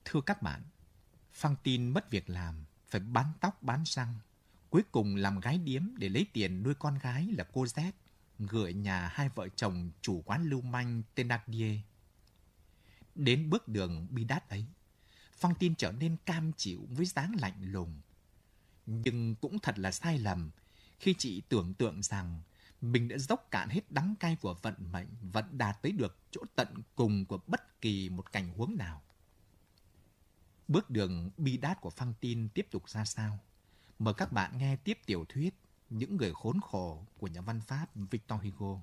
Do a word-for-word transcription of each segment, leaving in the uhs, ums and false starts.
Thưa các bạn, Fantine mất việc làm, phải bán tóc bán răng. Cuối cùng làm gái điếm để lấy tiền nuôi con gái là cô Z, gửi nhà hai vợ chồng chủ quán lưu manh Thénardier. Đến bước đường bi đát ấy, Fantine trở nên cam chịu với dáng lạnh lùng. Nhưng cũng thật là sai lầm khi chị tưởng tượng rằng mình đã dốc cạn hết đắng cay của vận mệnh và đạt tới được chỗ tận cùng của bất kỳ một cảnh huống nào. Bước đường bi đát của Fantine tiếp tục ra sao? Mời các bạn nghe tiếp tiểu thuyết Những người khốn khổ của nhà văn Pháp Victor Hugo.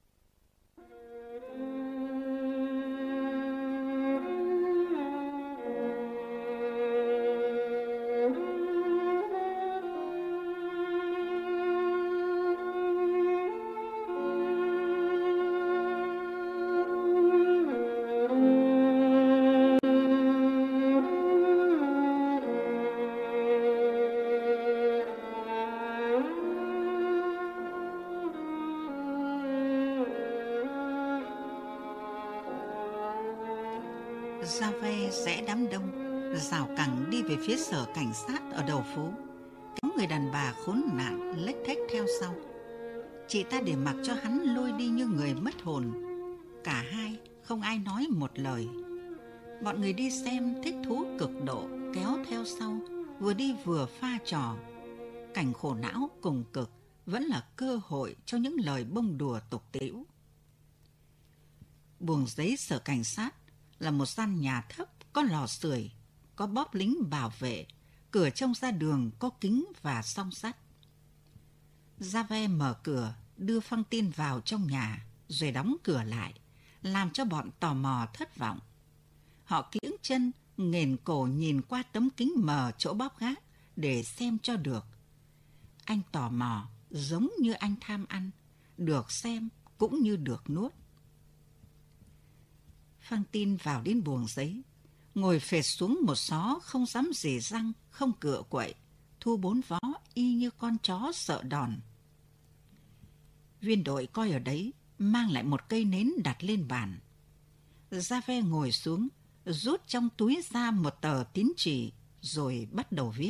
Javert rẽ đám đông, rào cẳng đi về phía sở cảnh sát ở đầu phố, kéo người đàn bà khốn nạn lếch thếch theo sau. Chị ta để mặc cho hắn lôi đi như người mất hồn. Cả hai không ai nói một lời. Bọn người đi xem thích thú cực độ, kéo theo sau, vừa đi vừa pha trò. Cảnh khổ não cùng cực vẫn là cơ hội cho những lời bông đùa tục tĩu. Buồng giấy sở cảnh sát là một gian nhà thấp, có lò sưởi, có bóp lính bảo vệ, cửa trông ra đường có kính và song sắt. Javert mở cửa, đưa Fantine vào trong nhà, rồi đóng cửa lại, làm cho bọn tò mò thất vọng. Họ kiễng chân, nghền cổ nhìn qua tấm kính mờ chỗ bóp gác để xem cho được. Anh tò mò giống như anh tham ăn, được xem cũng như được nuốt. Fantine vào đến buồng giấy, ngồi phệt xuống một xó không dám rỉ răng, không cựa quậy, thu bốn vó y như con chó sợ đòn. Viên đội coi ở đấy, mang lại một cây nến đặt lên bàn. Javert ngồi xuống, rút trong túi ra một tờ tín chỉ, rồi bắt đầu viết.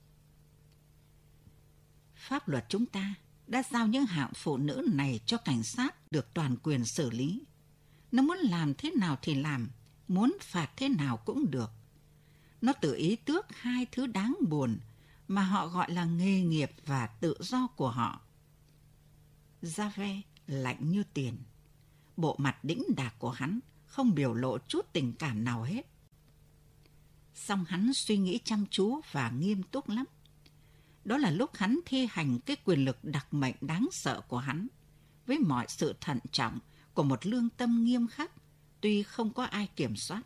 Pháp luật chúng ta đã giao những hạng phụ nữ này cho cảnh sát được toàn quyền xử lý. Nó muốn làm thế nào thì làm, muốn phạt thế nào cũng được. Nó tự ý tước hai thứ đáng buồn mà họ gọi là nghề nghiệp và tự do của họ. Javert lạnh như tiền. Bộ mặt đĩnh đạc của hắn không biểu lộ chút tình cảm nào hết. Song hắn suy nghĩ chăm chú và nghiêm túc lắm. Đó là lúc hắn thi hành cái quyền lực đặc mệnh đáng sợ của hắn, với mọi sự thận trọng của một lương tâm nghiêm khắc, tuy không có ai kiểm soát.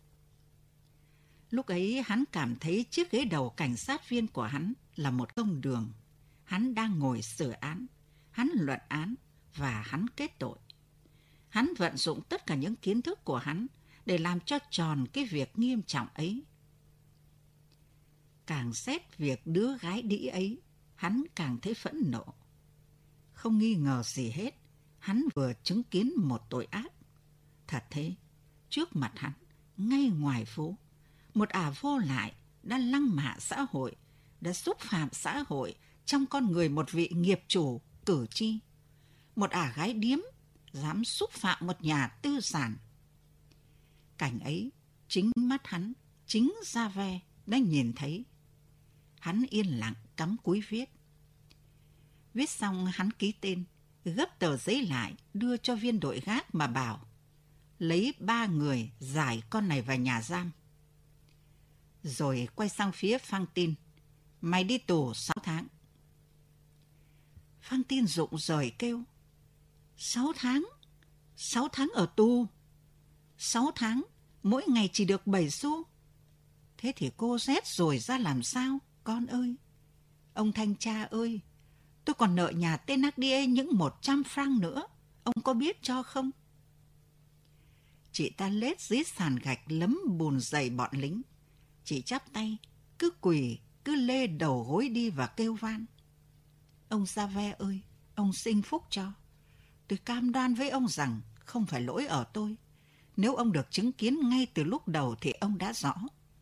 Lúc ấy hắn cảm thấy chiếc ghế đầu cảnh sát viên của hắn là một công đường. Hắn đang ngồi xử án, hắn luận án và hắn kết tội. Hắn vận dụng tất cả những kiến thức của hắn để làm cho tròn cái việc nghiêm trọng ấy. Càng xét việc đứa gái đĩ ấy, hắn càng thấy phẫn nộ. Không nghi ngờ gì hết, hắn vừa chứng kiến một tội ác. Thật thế, trước mặt hắn, ngay ngoài phố, một ả vô lại đã lăng mạ xã hội, đã xúc phạm xã hội trong con người một vị nghiệp chủ, cử tri. Một ả gái điếm dám xúc phạm một nhà tư sản. Cảnh ấy, chính mắt hắn, chính Javert đã nhìn thấy. Hắn yên lặng cắm cúi viết. Viết xong hắn ký tên, gấp tờ giấy lại đưa cho viên đội gác mà bảo lấy ba người giải con này vào nhà giam. Rồi quay sang phía Fantine. Mày đi tù sáu tháng. Fantine rụng rời kêu. Sáu tháng? Sáu tháng ở tù? Sáu tháng, mỗi ngày chỉ được bảy xu. Thế thì cô rét rồi ra làm sao, con ơi? Ông thanh tra ơi, tôi còn nợ nhà Thénardier những một trăm franc nữa. Ông có biết cho không? Chị ta lết dưới sàn gạch lấm bùn dày bọn lính. Chị chắp tay, cứ quỳ, cứ lê đầu gối đi và kêu van. Ông Javert ơi, ông sinh phúc cho. Tôi cam đoan với ông rằng không phải lỗi ở tôi. Nếu ông được chứng kiến ngay từ lúc đầu thì ông đã rõ.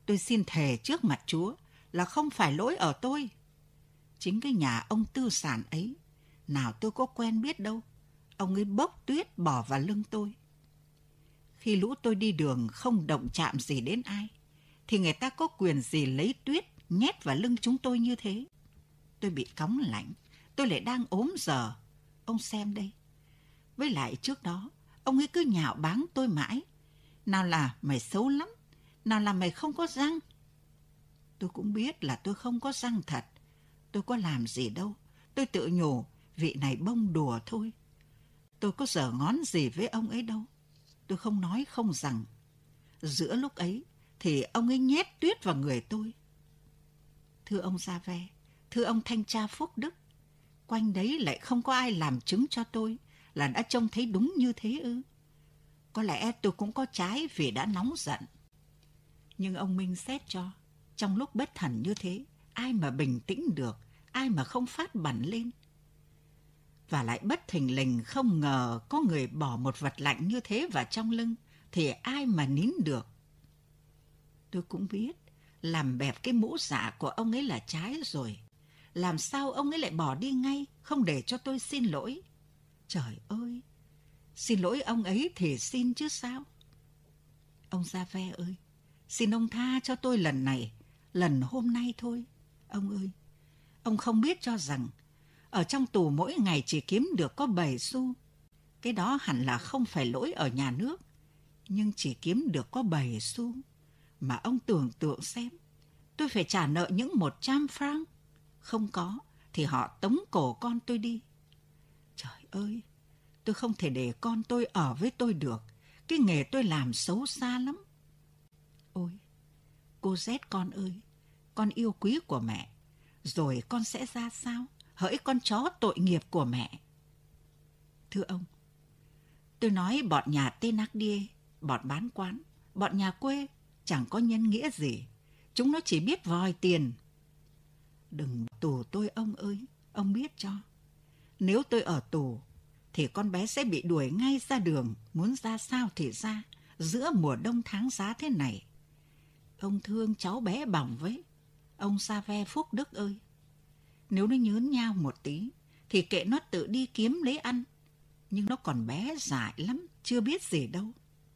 Tôi xin thề trước mặt Chúa là không phải lỗi ở tôi. Chính cái nhà ông Tư Sản ấy, nào tôi có quen biết đâu, ông ấy bốc tuyết bỏ vào lưng tôi. Khi lũ tôi đi đường không động chạm gì đến ai, thì người ta có quyền gì lấy tuyết nhét vào lưng chúng tôi như thế. Tôi bị cóng lạnh, tôi lại đang ốm giờ. Ông xem đây. Với lại trước đó, ông ấy cứ nhạo báng tôi mãi. Nào là mày xấu lắm, nào là mày không có răng. Tôi cũng biết là tôi không có răng thật. Tôi có làm gì đâu. Tôi tự nhủ, vị này bông đùa thôi. Tôi có giở ngón gì với ông ấy đâu. Tôi không nói không rằng. Giữa lúc ấy thì ông ấy nhét tuyết vào người tôi. Thưa ông Gia Ve, thưa ông thanh tra Phúc Đức, quanh đấy lại không có ai làm chứng cho tôi là đã trông thấy đúng như thế ư? Có lẽ tôi cũng có trái vì đã nóng giận. Nhưng ông minh xét cho, trong lúc bất thần như thế, ai mà bình tĩnh được, ai mà không phát bẳn lên. Và lại bất thình lình không ngờ có người bỏ một vật lạnh như thế vào trong lưng, thì ai mà nín được. Tôi cũng biết, làm bẹp cái mũ dạ của ông ấy là trái rồi. Làm sao ông ấy lại bỏ đi ngay, không để cho tôi xin lỗi? Trời ơi! Xin lỗi ông ấy thì xin chứ sao? Ông Gia Ve ơi! Xin ông tha cho tôi lần này, lần hôm nay thôi. Ông ơi! Ông không biết cho rằng ở trong tù mỗi ngày chỉ kiếm được có bảy xu. Cái đó hẳn là không phải lỗi ở nhà nước. Nhưng chỉ kiếm được có bảy xu. Mà ông tưởng tượng xem, tôi phải trả nợ những một trăm franc. Không có thì họ tống cổ con tôi đi. Trời ơi! Tôi không thể để con tôi ở với tôi được. Cái nghề tôi làm xấu xa lắm. Ôi! Cô Z con ơi! Con yêu quý của mẹ. Rồi con sẽ ra sao? Hỡi con chó tội nghiệp của mẹ. Thưa ông, tôi nói bọn nhà Thénardier, bọn bán quán, bọn nhà quê chẳng có nhân nghĩa gì. Chúng nó chỉ biết vòi tiền. Đừng tù tôi ông ơi, ông biết cho. Nếu tôi ở tù, thì con bé sẽ bị đuổi ngay ra đường, muốn ra sao thì ra, giữa mùa đông tháng giá thế này. Ông thương cháu bé bỏng với. Ông Gia Ve Phúc Đức ơi! Nếu nó nhớn nhao một tí, thì kệ nó tự đi kiếm lấy ăn. Nhưng nó còn bé dại lắm, chưa biết gì đâu.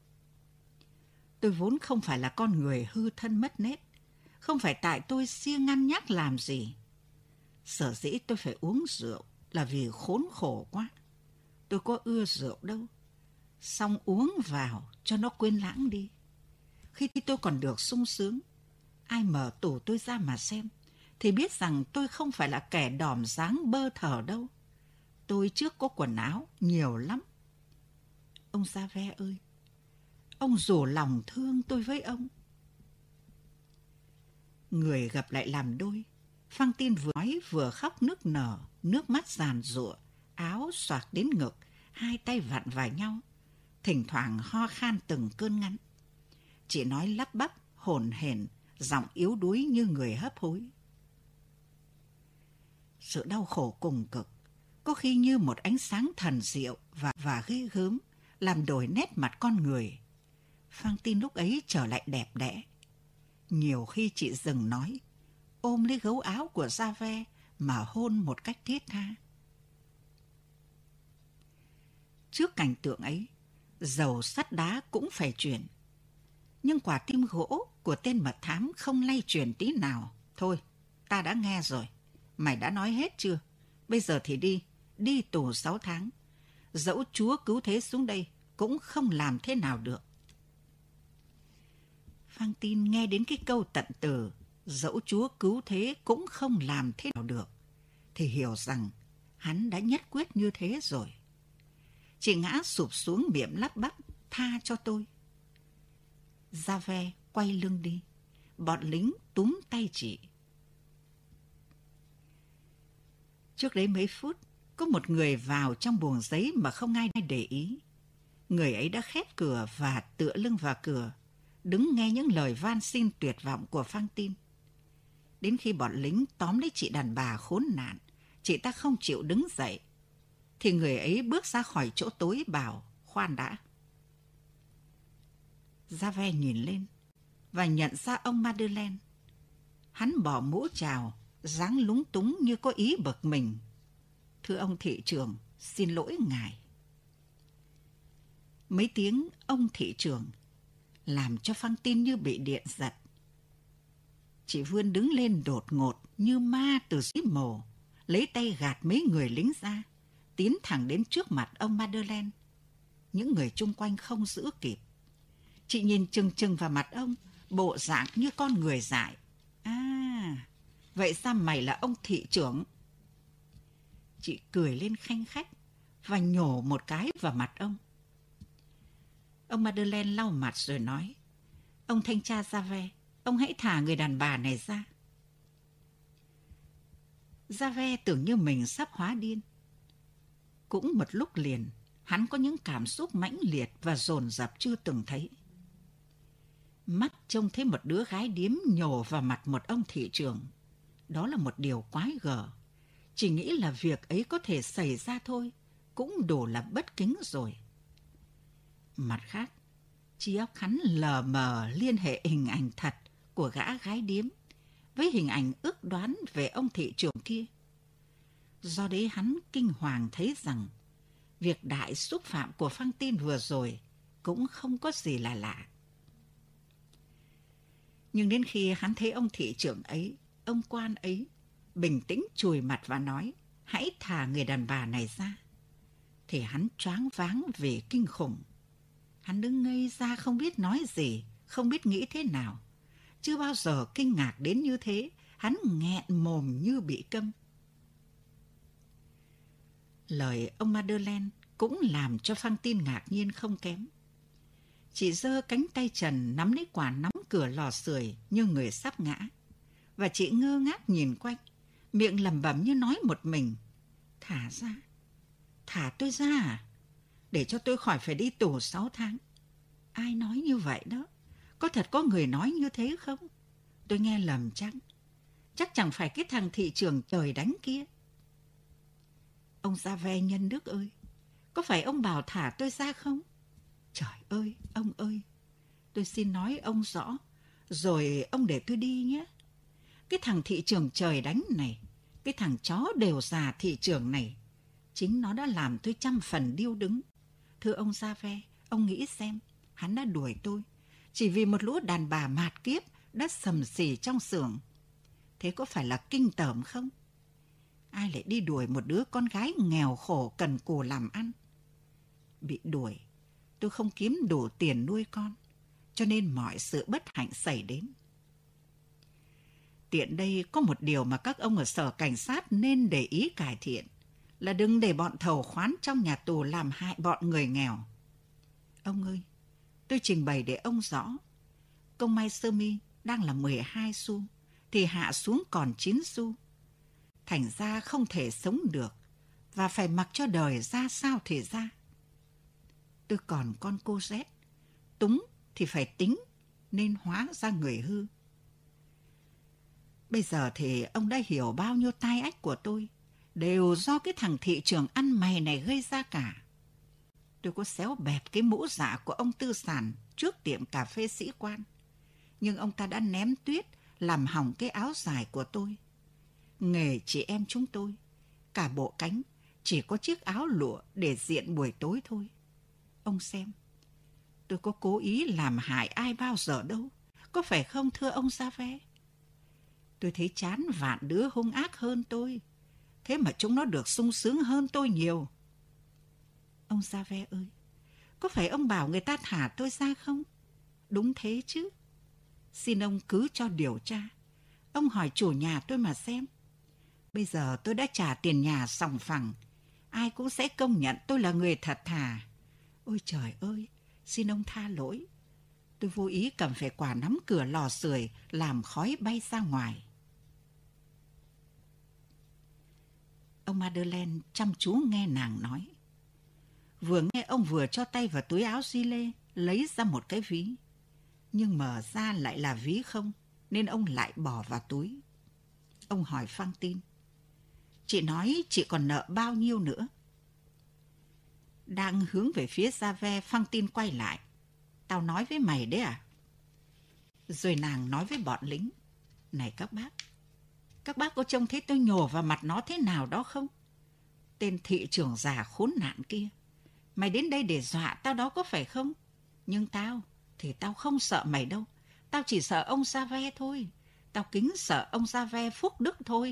Tôi vốn không phải là con người hư thân mất nết. Không phải tại tôi siêng ngăn nhắc làm gì. Sở dĩ tôi phải uống rượu là vì khốn khổ quá. Tôi có ưa rượu đâu. Xong uống vào cho nó quên lãng đi. Khi tôi còn được sung sướng, ai mở tủ tôi ra mà xem, thì biết rằng tôi không phải là kẻ đỏm dáng bơ thở đâu. Tôi trước có quần áo nhiều lắm. Ông Gia Ve ơi! Ông rủ lòng thương tôi với ông. Người gặp lại làm đôi. Fantine vừa nói vừa khóc nức nở, nước mắt giàn giụa, áo xoạc đến ngực, hai tay vặn vào nhau, thỉnh thoảng ho khan từng cơn ngắn. Chỉ nói lắp bắp, hổn hển, giọng yếu đuối như người hấp hối. Sự đau khổ cùng cực, có khi như một ánh sáng thần diệu và, và ghê gớm, làm đổi nét mặt con người. Fantine lúc ấy trở lại đẹp đẽ. Nhiều khi chị dừng nói, ôm lấy gấu áo của Gia Ve mà hôn một cách thiết tha. Trước cảnh tượng ấy, dầu sắt đá cũng phải chuyển. Nhưng quả tim gỗ của tên mật thám không lay chuyển tí nào. Thôi, ta đã nghe rồi. Mày đã nói hết chưa? Bây giờ thì đi, đi tù sáu tháng. Dẫu Chúa cứu thế xuống đây, cũng không làm thế nào được. Fantine nghe đến cái câu tận từ, dẫu Chúa cứu thế cũng không làm thế nào được, thì hiểu rằng hắn đã nhất quyết như thế rồi. Chị ngã sụp xuống miệng lắp bắp, tha cho tôi. Gia Ve quay lưng đi, bọn lính túm tay chị. Trước đấy mấy phút, có một người vào trong buồng giấy mà không ai để ý. Người ấy đã khép cửa và tựa lưng vào cửa, đứng nghe những lời van xin tuyệt vọng của Fantine. Đến khi bọn lính tóm lấy chị đàn bà khốn nạn, chị ta không chịu đứng dậy, thì người ấy bước ra khỏi chỗ tối bảo, khoan đã. Gia Ve nhìn lên, và nhận ra ông Madeleine. Hắn bỏ mũ chào, dáng lúng túng như có ý bực mình. Thưa ông thị trưởng, xin lỗi ngài. Mấy tiếng ông thị trưởng làm cho Fantine như bị điện giật. Chị vươn đứng lên đột ngột như ma từ dưới mồ, lấy tay gạt mấy người lính ra, tiến thẳng đến trước mặt ông Madeleine. Những người chung quanh không giữ kịp. Chị nhìn chừng chừng vào mặt ông, bộ dạng như con người dại. À, vậy ra mày là ông thị trưởng. Chị cười lên khanh khách và nhổ một cái vào mặt ông. Ông Madeleine lau mặt rồi nói, ông thanh tra Javert, ông hãy thả người đàn bà này ra. Javert tưởng như mình sắp hóa điên. Cũng một lúc liền, hắn có những cảm xúc mãnh liệt và dồn dập chưa từng thấy. Mắt trông thấy một đứa gái điếm nhổ vào mặt một ông thị trưởng. Đó là một điều quái gở. Chỉ nghĩ là việc ấy có thể xảy ra thôi, cũng đủ là bất kính rồi. Mặt khác, trí óc hắn lờ mờ liên hệ hình ảnh thật của gã gái điếm với hình ảnh ước đoán về ông thị trưởng kia. Do đấy hắn kinh hoàng thấy rằng việc đại xúc phạm của Fantine vừa rồi cũng không có gì là lạ. Nhưng đến khi hắn thấy ông thị trưởng ấy, ông quan ấy, bình tĩnh chùi mặt và nói, hãy thả người đàn bà này ra, thì hắn choáng váng vì kinh khủng. Hắn đứng ngây ra không biết nói gì, không biết nghĩ thế nào. Chưa bao giờ kinh ngạc đến như thế, hắn nghẹn mồm như bị câm. Lời ông Madeleine cũng làm cho Fantine ngạc nhiên không kém. Chị giơ cánh tay trần nắm lấy quả nắm cửa lò sưởi như người sắp ngã. Và chị ngơ ngác nhìn quanh, miệng lẩm bẩm như nói một mình. Thả ra, thả tôi ra à? Để cho tôi khỏi phải đi tù sáu tháng. Ai nói như vậy đó? Có thật có người nói như thế không? Tôi nghe lầm chăng? Chắc chẳng phải cái thằng thị trưởng trời đánh kia. Ông Javert nhân đức ơi, có phải ông bảo thả tôi ra không? Trời ơi, ông ơi, tôi xin nói ông rõ, rồi ông để tôi đi nhé. Cái thằng thị trưởng trời đánh này, cái thằng chó đều già thị trưởng này, chính nó đã làm tôi trăm phần điêu đứng. Thưa ông Javert, ông nghĩ xem, hắn đã đuổi tôi, chỉ vì một lũ đàn bà mạt kiếp đã sầm xì trong xưởng. Thế có phải là kinh tởm không? Ai lại đi đuổi một đứa con gái nghèo khổ cần cù làm ăn? Bị đuổi, tôi không kiếm đủ tiền nuôi con, cho nên mọi sự bất hạnh xảy đến. Tiện đây có một điều mà các ông ở sở cảnh sát nên để ý cải thiện, là đừng để bọn thầu khoán trong nhà tù làm hại bọn người nghèo. Ông ơi, tôi trình bày để ông rõ. Công may sơ mi đang là mười hai xu, thì hạ xuống còn chín xu. Thành ra không thể sống được, và phải mặc cho đời ra sao thì ra. Tôi còn con cô Z, túng thì phải tính, nên hóa ra người hư. Bây giờ thì ông đã hiểu bao nhiêu tai ách của tôi, đều do cái thằng thị trưởng ăn mày này gây ra cả. Tôi có xéo bẹp cái mũ dạ của ông Tư Sản trước tiệm cà phê Sĩ Quan, nhưng ông ta đã ném tuyết làm hỏng cái áo dài của tôi. Nghề chị em chúng tôi, cả bộ cánh chỉ có chiếc áo lụa để diện buổi tối thôi. Ông xem, tôi có cố ý làm hại ai bao giờ đâu, có phải không thưa ông Javert? Tôi thấy chán vạn đứa hung ác hơn tôi, thế mà chúng nó được sung sướng hơn tôi nhiều. Ông Javert ơi, có phải ông bảo người ta thả tôi ra không? Đúng thế chứ. Xin ông cứ cho điều tra. Ông hỏi chủ nhà tôi mà xem. Bây giờ tôi đã trả tiền nhà sòng phẳng, ai cũng sẽ công nhận tôi là người thật thà. Ôi trời ơi, xin ông tha lỗi. Tôi vô ý cầm phải quả nắm cửa lò sưởi làm khói bay ra ngoài. Ông Madeleine chăm chú nghe nàng nói. Vừa nghe ông vừa cho tay vào túi áo gi lê, lấy ra một cái ví. Nhưng mở ra lại là ví không, nên ông lại bỏ vào túi. Ông hỏi Fantine. Chị nói chị còn nợ bao nhiêu nữa? Đang hướng về phía Javert, Fantine quay lại. Tao nói với mày đấy à? Rồi nàng nói với bọn lính, này các bác, các bác có trông thấy tôi nhổ vào mặt nó thế nào đó không? Tên thị trưởng già khốn nạn kia, mày đến đây để dọa tao đó có phải không? Nhưng tao thì tao không sợ mày đâu. Tao chỉ sợ ông Sa Ve thôi. Tao kính sợ ông Sa Ve phúc đức thôi.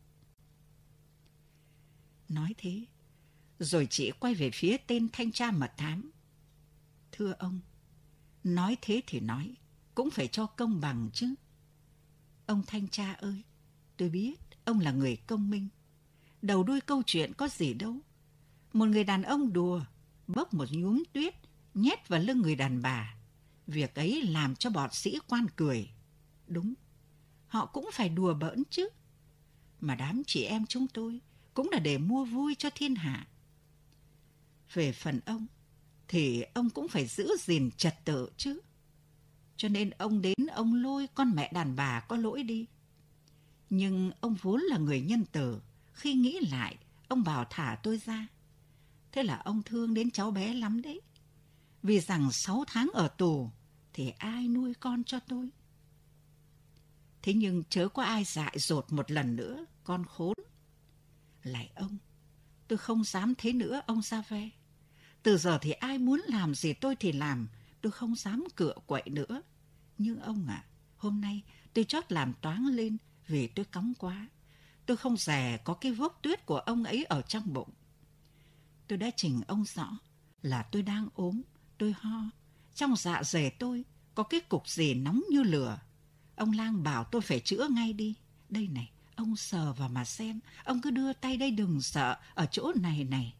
Nói thế, rồi chị quay về phía tên thanh tra mật thám. Thưa ông, nói thế thì nói, cũng phải cho công bằng chứ. Ông thanh tra ơi, tôi biết ông là người công minh. Đầu đuôi câu chuyện có gì đâu. Một người đàn ông đùa, bốc một nhúm tuyết, nhét vào lưng người đàn bà. Việc ấy làm cho bọn sĩ quan cười. Đúng, họ cũng phải đùa bỡn chứ. Mà đám chị em chúng tôi cũng là để mua vui cho thiên hạ. Về phần ông, thì ông cũng phải giữ gìn trật tự chứ. Cho nên ông đến ông lôi con mẹ đàn bà có lỗi đi. Nhưng ông vốn là người nhân từ. Khi nghĩ lại, ông bảo thả tôi ra. Thế là ông thương đến cháu bé lắm đấy. Vì rằng sáu tháng ở tù thì ai nuôi con cho tôi. Thế nhưng chớ có ai dại dột một lần nữa, con khốn. Lại ông, tôi không dám thế nữa ông Sa Ve. Từ giờ thì ai muốn làm gì tôi thì làm, tôi không dám cựa quậy nữa. Nhưng ông ạ, à, hôm nay tôi chót làm toáng lên vì tôi cóng quá. Tôi không dè có cái vốc tuyết của ông ấy ở trong bụng. Tôi đã trình ông rõ là tôi đang ốm, tôi ho. Trong dạ dày tôi có cái cục gì nóng như lửa. Ông lang bảo tôi phải chữa ngay đi. Đây này, ông sờ vào mà xem. Ông cứ đưa tay đây đừng sợ, ở chỗ này này.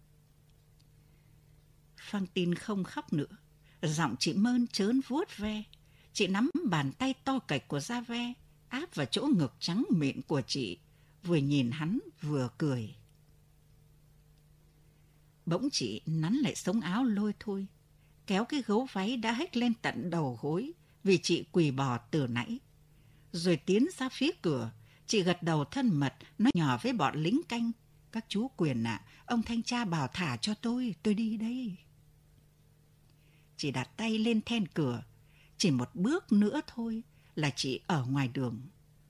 Phăng Tin không khóc nữa. Giọng chị Mơn trớn vuốt ve. Chị nắm bàn tay to cạch của Sa Ve, áp vào chỗ ngực trắng mịn của chị, vừa nhìn hắn vừa cười. Bỗng chị nắn lại sống áo lôi thôi, kéo cái gấu váy đã hếch lên tận đầu gối vì chị quỳ bò từ nãy. Rồi tiến ra phía cửa, chị gật đầu thân mật, nói nhỏ với bọn lính canh. Các chú Quyền ạ, à, ông thanh tra bảo thả cho tôi, tôi đi đây. Chị đặt tay lên then cửa, chỉ một bước nữa thôi là chị ở ngoài đường.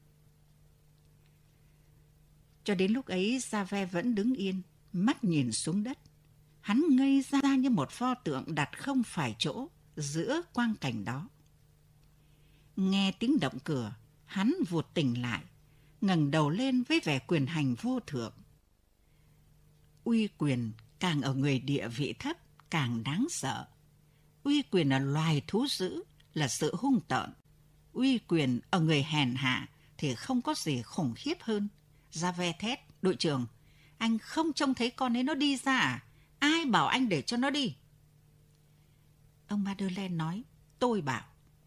Cho đến lúc ấy Sa Ve vẫn đứng yên, mắt nhìn xuống đất. Hắn ngây ra như một pho tượng đặt không phải chỗ giữa quang cảnh đó. Nghe tiếng động cửa, hắn vụt tỉnh lại, ngẩng đầu lên với vẻ quyền hành vô thượng. Uy quyền càng ở người địa vị thấp càng đáng sợ. Uy quyền ở loài thú dữ là sự hung tợn. Uy quyền ở người hèn hạ thì không có gì khủng khiếp hơn. Sa Ve thét, đội trưởng, anh không trông thấy con ấy nó đi ra à? Ai bảo anh để cho nó đi? Ông Madeleine nói, tôi bảo.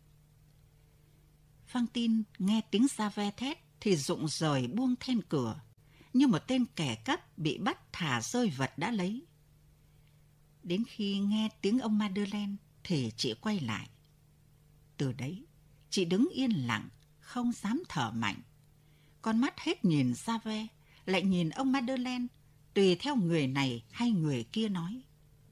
Phăng Tin nghe tiếng Sa Ve thét thì rụng rời buông then cửa, như một tên kẻ cắp bị bắt thả rơi vật đã lấy. Đến khi nghe tiếng ông Madeleine thì chị quay lại. Từ đấy, chị đứng yên lặng, không dám thở mạnh. Con mắt hết nhìn Sa Ve, lại nhìn ông Madeleine, tùy theo người này hay người kia nói.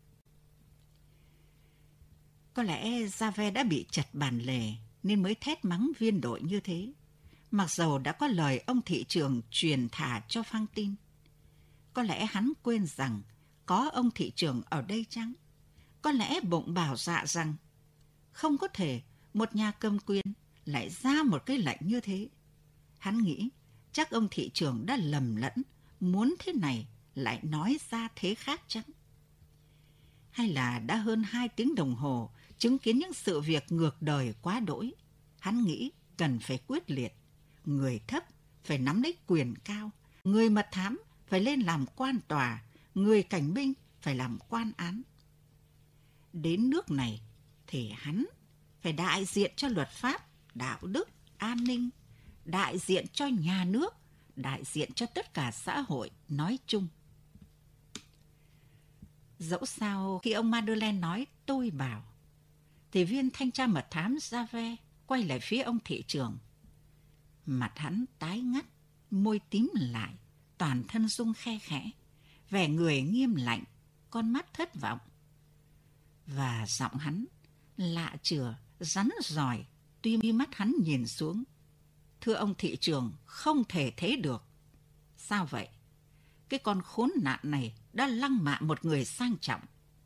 Có lẽ Sa Ve đã bị chật bàn lề nên mới thét mắng viên đội như thế, mặc dầu đã có lời ông thị trưởng truyền thả cho Phăng Tin. Có lẽ hắn quên rằng có ông thị trưởng ở đây chăng? Có lẽ bụng bảo dạ rằng không có thể một nhà cầm quyền lại ra một cái lệnh như thế. Hắn nghĩ chắc ông thị trưởng đã lầm lẫn, muốn thế này lại nói ra thế khác chăng? Hay là đã hơn hai tiếng đồng hồ chứng kiến những sự việc ngược đời quá đỗi, hắn nghĩ cần phải quyết liệt. Người thấp phải nắm lấy quyền cao, người mật thám phải lên làm quan tòa, người cảnh binh phải làm quan án. Đến nước này thì hắn phải đại diện cho luật pháp, đạo đức, an ninh, đại diện cho nhà nước, đại diện cho tất cả xã hội nói chung. Dẫu sao khi ông Madeleine nói tôi bảo, thì viên thanh tra mật thám Sa Ve quay lại phía ông thị trưởng. Mặt hắn tái ngắt, môi tím lại, toàn thân rung khe khẽ, vẻ người nghiêm lạnh, con mắt thất vọng. Và giọng hắn lạ chừa, rắn rỏi, Tuy mi mắt hắn nhìn xuống. Thưa ông thị trưởng, không thể thế được. Sao vậy? Cái con khốn nạn này đã lăng mạ một người sang trọng.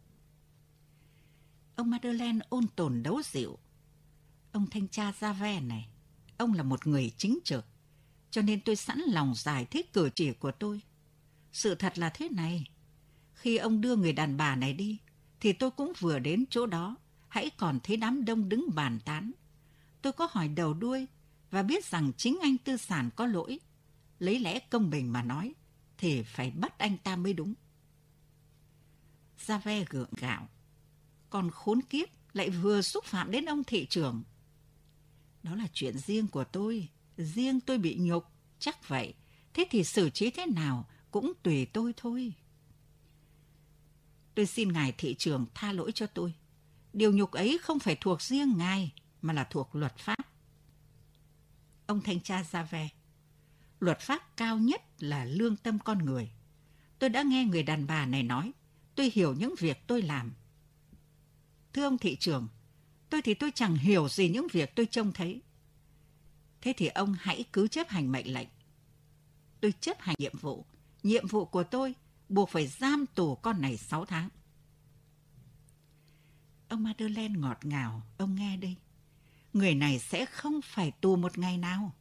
Ông Madeleine ôn tồn đấu dịu. Ông thanh tra Javert này, ông là một người chính trực, cho nên tôi sẵn lòng giải thích cử chỉ của tôi. Sự thật là thế này, khi ông đưa người đàn bà này đi, thì tôi cũng vừa đến chỗ đó, hãy còn thấy đám đông đứng bàn tán. Tôi có hỏi đầu đuôi và biết rằng chính anh Tư Sản có lỗi. Lấy lẽ công bình mà nói, thì phải bắt anh ta mới đúng. Javert gượng gạo. Còn khốn kiếp lại vừa xúc phạm đến ông thị trưởng. Đó là chuyện riêng của tôi, riêng tôi bị nhục, chắc vậy. Thế thì xử trí thế nào cũng tùy tôi thôi. Tôi xin ngài thị trưởng tha lỗi cho tôi. Điều nhục ấy không phải thuộc riêng ngài, mà là thuộc luật pháp. Ông thanh tra Javert. Luật pháp cao nhất là lương tâm con người. Tôi đã nghe người đàn bà này nói, tôi hiểu những việc tôi làm. Thưa ông thị trưởng, tôi thì tôi chẳng hiểu gì những việc tôi trông thấy. Thế thì ông hãy cứ chấp hành mệnh lệnh. Tôi chấp hành nhiệm vụ. Nhiệm vụ của tôi buộc phải giam tù con này sáu tháng. Ông Madeleine ngọt ngào, ông nghe đây. Người này sẽ không phải tù một ngày nào.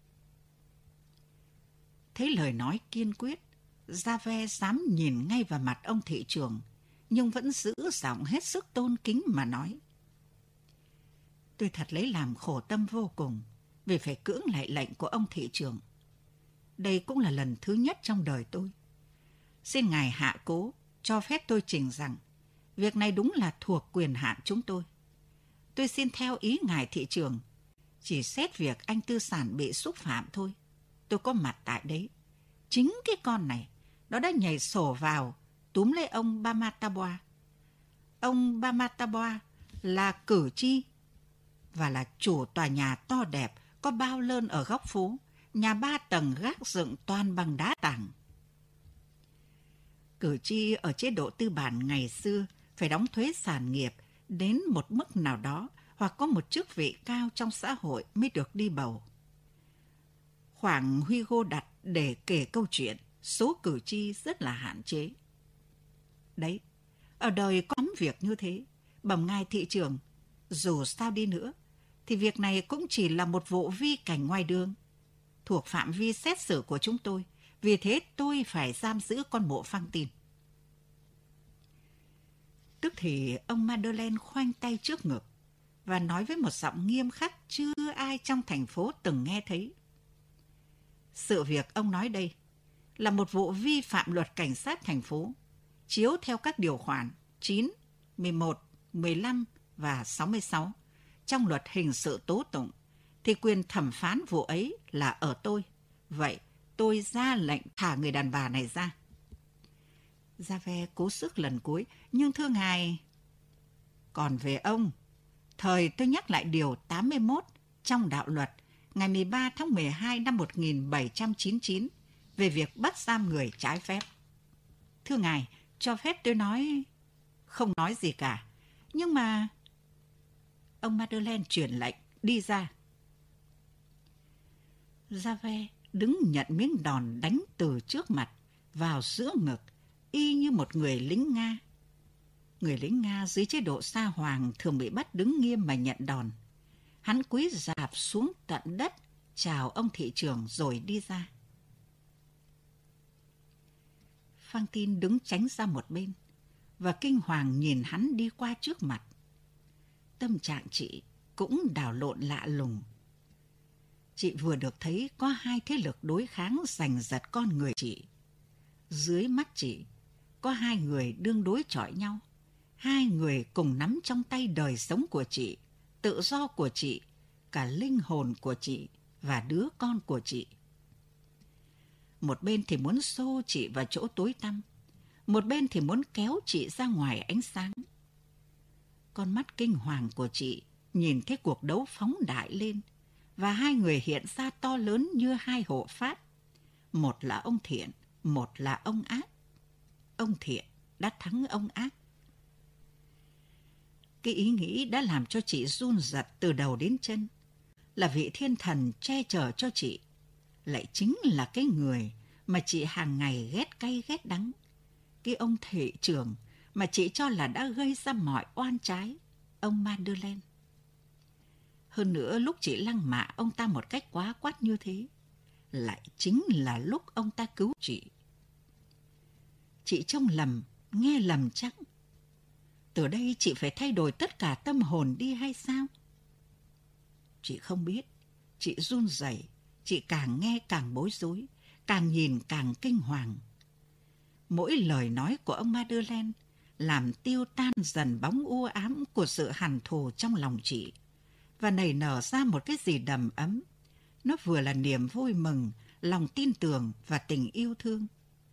Thấy lời nói kiên quyết, Javert dám nhìn ngay vào mặt ông thị trưởng, nhưng vẫn giữ giọng hết sức tôn kính mà nói. Tôi thật lấy làm khổ tâm vô cùng vì phải cưỡng lại lệnh của ông thị trưởng. Đây cũng là lần thứ nhất trong đời tôi. Xin ngài hạ cố cho phép tôi trình rằng việc này đúng là thuộc quyền hạn chúng tôi. Tôi xin theo ý ngài thị trưởng, chỉ xét việc anh Tư Sản bị xúc phạm thôi. Tôi có mặt tại đấy. Chính cái con này, nó đã nhảy sổ vào, túm lấy ông Bamatabois. Ông Bamatabois là cử tri và là chủ tòa nhà to đẹp có bao lơn ở góc phố, nhà ba tầng gác dựng toàn bằng đá tảng. Cử tri ở chế độ tư bản ngày xưa phải đóng thuế sản nghiệp đến một mức nào đó hoặc có một chức vị cao trong xã hội mới được đi bầu. Khoảng Hugo đặt để kể câu chuyện, số cử tri rất là hạn chế. Đấy, ở đời có lắm việc như thế. Bẩm ngài thị trưởng, dù sao đi nữa, thì việc này cũng chỉ là một vụ vi cảnh ngoài đường, thuộc phạm vi xét xử của chúng tôi. Vì thế tôi phải giam giữ con mộ Phăng Tin. Tức thì ông Madeleine khoanh tay trước ngực và nói với một giọng nghiêm khắc chưa ai trong thành phố từng nghe thấy. Sự việc ông nói đây là một vụ vi phạm luật cảnh sát thành phố, chiếu theo các điều khoản chín, mười một, mười lăm và sáu mươi sáu trong luật hình sự tố tụng, thì quyền thẩm phán vụ ấy là ở tôi. Vậy tôi ra lệnh thả người đàn bà này ra. Javert cố sức lần cuối, nhưng thưa ngài... Còn về ông, thời tôi nhắc lại điều tám mươi mốt trong đạo luật ngày mười ba tháng mười hai năm một nghìn bảy trăm chín mươi chín về việc bắt giam người trái phép. Thưa ngài, cho phép tôi nói... Không nói gì cả. Nhưng mà... Ông Madeleine truyền lệnh, đi ra. Javert đứng nhận miếng đòn đánh từ trước mặt vào giữa ngực, y như một người lính Nga. Người lính Nga dưới chế độ Sa Hoàng thường bị bắt đứng nghiêm mà nhận đòn. Hắn cúi rạp xuống tận đất, chào ông thị trưởng rồi đi ra. Phăng Tin đứng tránh ra một bên và kinh hoàng nhìn hắn đi qua trước mặt. Tâm trạng chị cũng đảo lộn lạ lùng. Chị vừa được thấy có hai thế lực đối kháng giành giật con người chị. Dưới mắt chị có hai người đương đối chọi nhau. Hai người cùng nắm trong tay đời sống của chị, tự do của chị, cả linh hồn của chị và đứa con của chị. Một bên thì muốn xô chị vào chỗ tối tăm, một bên thì muốn kéo chị ra ngoài ánh sáng. Con mắt kinh hoàng của chị nhìn thấy cuộc đấu phóng đại lên, và hai người hiện ra to lớn như hai hộ pháp. Một là ông thiện, một là ông ác. Ông thiện đã thắng ông ác. Cái ý nghĩ đã làm cho chị run rẩy từ đầu đến chân, là vị thiên thần che chở cho chị, lại chính là cái người mà chị hàng ngày ghét cay ghét đắng, cái ông thị trưởng mà chị cho là đã gây ra mọi oan trái, ông Madeleine. Hơn nữa, lúc chị lăng mạ ông ta một cách quá quát như thế, lại chính là lúc ông ta cứu chị. Chị trông lầm, nghe lầm chắc. Từ đây chị phải thay đổi tất cả tâm hồn đi hay sao? Chị không biết, chị run rẩy, chị càng nghe càng bối rối, càng nhìn càng kinh hoàng. Mỗi lời nói của ông Madeleine làm tiêu tan dần bóng u ám của sự hằn thù trong lòng chị, và nảy nở ra một cái gì đầm ấm. Nó vừa là niềm vui mừng, lòng tin tưởng và tình yêu thương.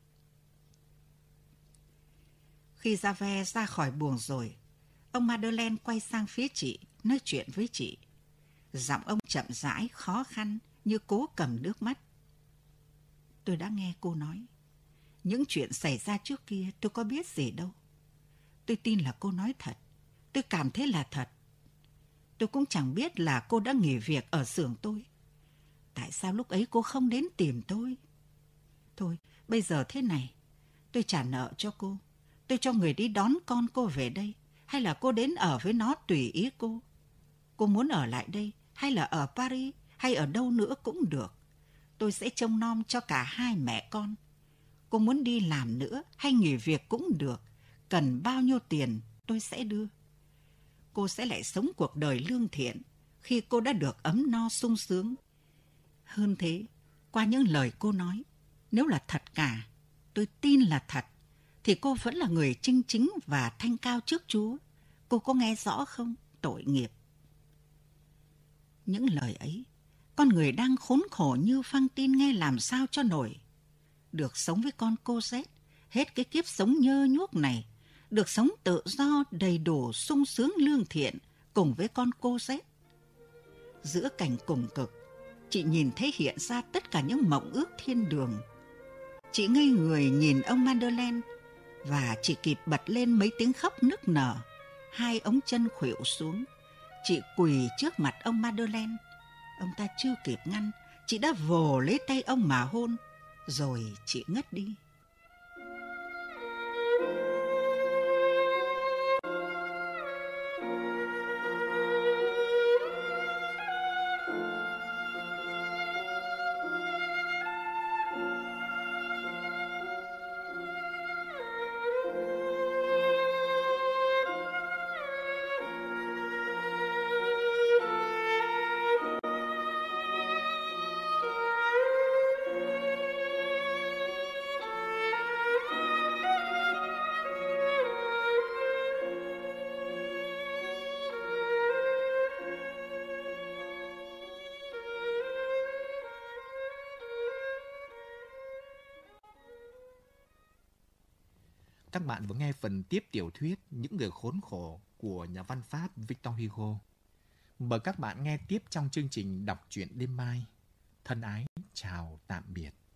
Khi Javert ra khỏi buồng rồi, ông Madeleine quay sang phía chị, nói chuyện với chị. Giọng ông chậm rãi, khó khăn, như cố cầm nước mắt. Tôi đã nghe cô nói. Những chuyện xảy ra trước kia tôi có biết gì đâu. Tôi tin là cô nói thật. Tôi cảm thấy là thật. Tôi cũng chẳng biết là cô đã nghỉ việc ở xưởng tôi. Tại sao lúc ấy cô không đến tìm tôi? Thôi, bây giờ thế này. Tôi trả nợ cho cô. Tôi cho người đi đón con cô về đây. Hay là cô đến ở với nó tùy ý cô. Cô muốn ở lại đây, hay là ở Paris, hay ở đâu nữa cũng được. Tôi sẽ trông nom cho cả hai mẹ con. Cô muốn đi làm nữa, hay nghỉ việc cũng được. Cần bao nhiêu tiền, tôi sẽ đưa. Cô sẽ lại sống cuộc đời lương thiện khi cô đã được ấm no sung sướng. Hơn thế, qua những lời cô nói, nếu là thật cả, tôi tin là thật, thì cô vẫn là người chinh chính và thanh cao trước Chúa. Cô có nghe rõ không? Tội nghiệp. Những lời ấy, con người đang khốn khổ như Fantine nghe làm sao cho nổi. Được sống với con Cosette, hết cái kiếp sống nhơ nhuốc này, được sống tự do, đầy đủ, sung sướng lương thiện cùng với con Cosette. Giữa cảnh cùng cực, chị nhìn thấy hiện ra tất cả những mộng ước thiên đường. Chị ngây người nhìn ông Madeleine và chỉ kịp bật lên mấy tiếng khóc nức nở. Hai ống chân khuỵu xuống. Chị quỳ trước mặt ông Madeleine. Ông ta chưa kịp ngăn, chị đã vồ lấy tay ông mà hôn, rồi chị ngất đi. Các bạn vừa nghe phần tiếp tiểu thuyết Những người khốn khổ của nhà văn Pháp Victor Hugo. Mời các bạn nghe tiếp trong chương trình đọc truyện đêm mai. Thân ái, chào tạm biệt.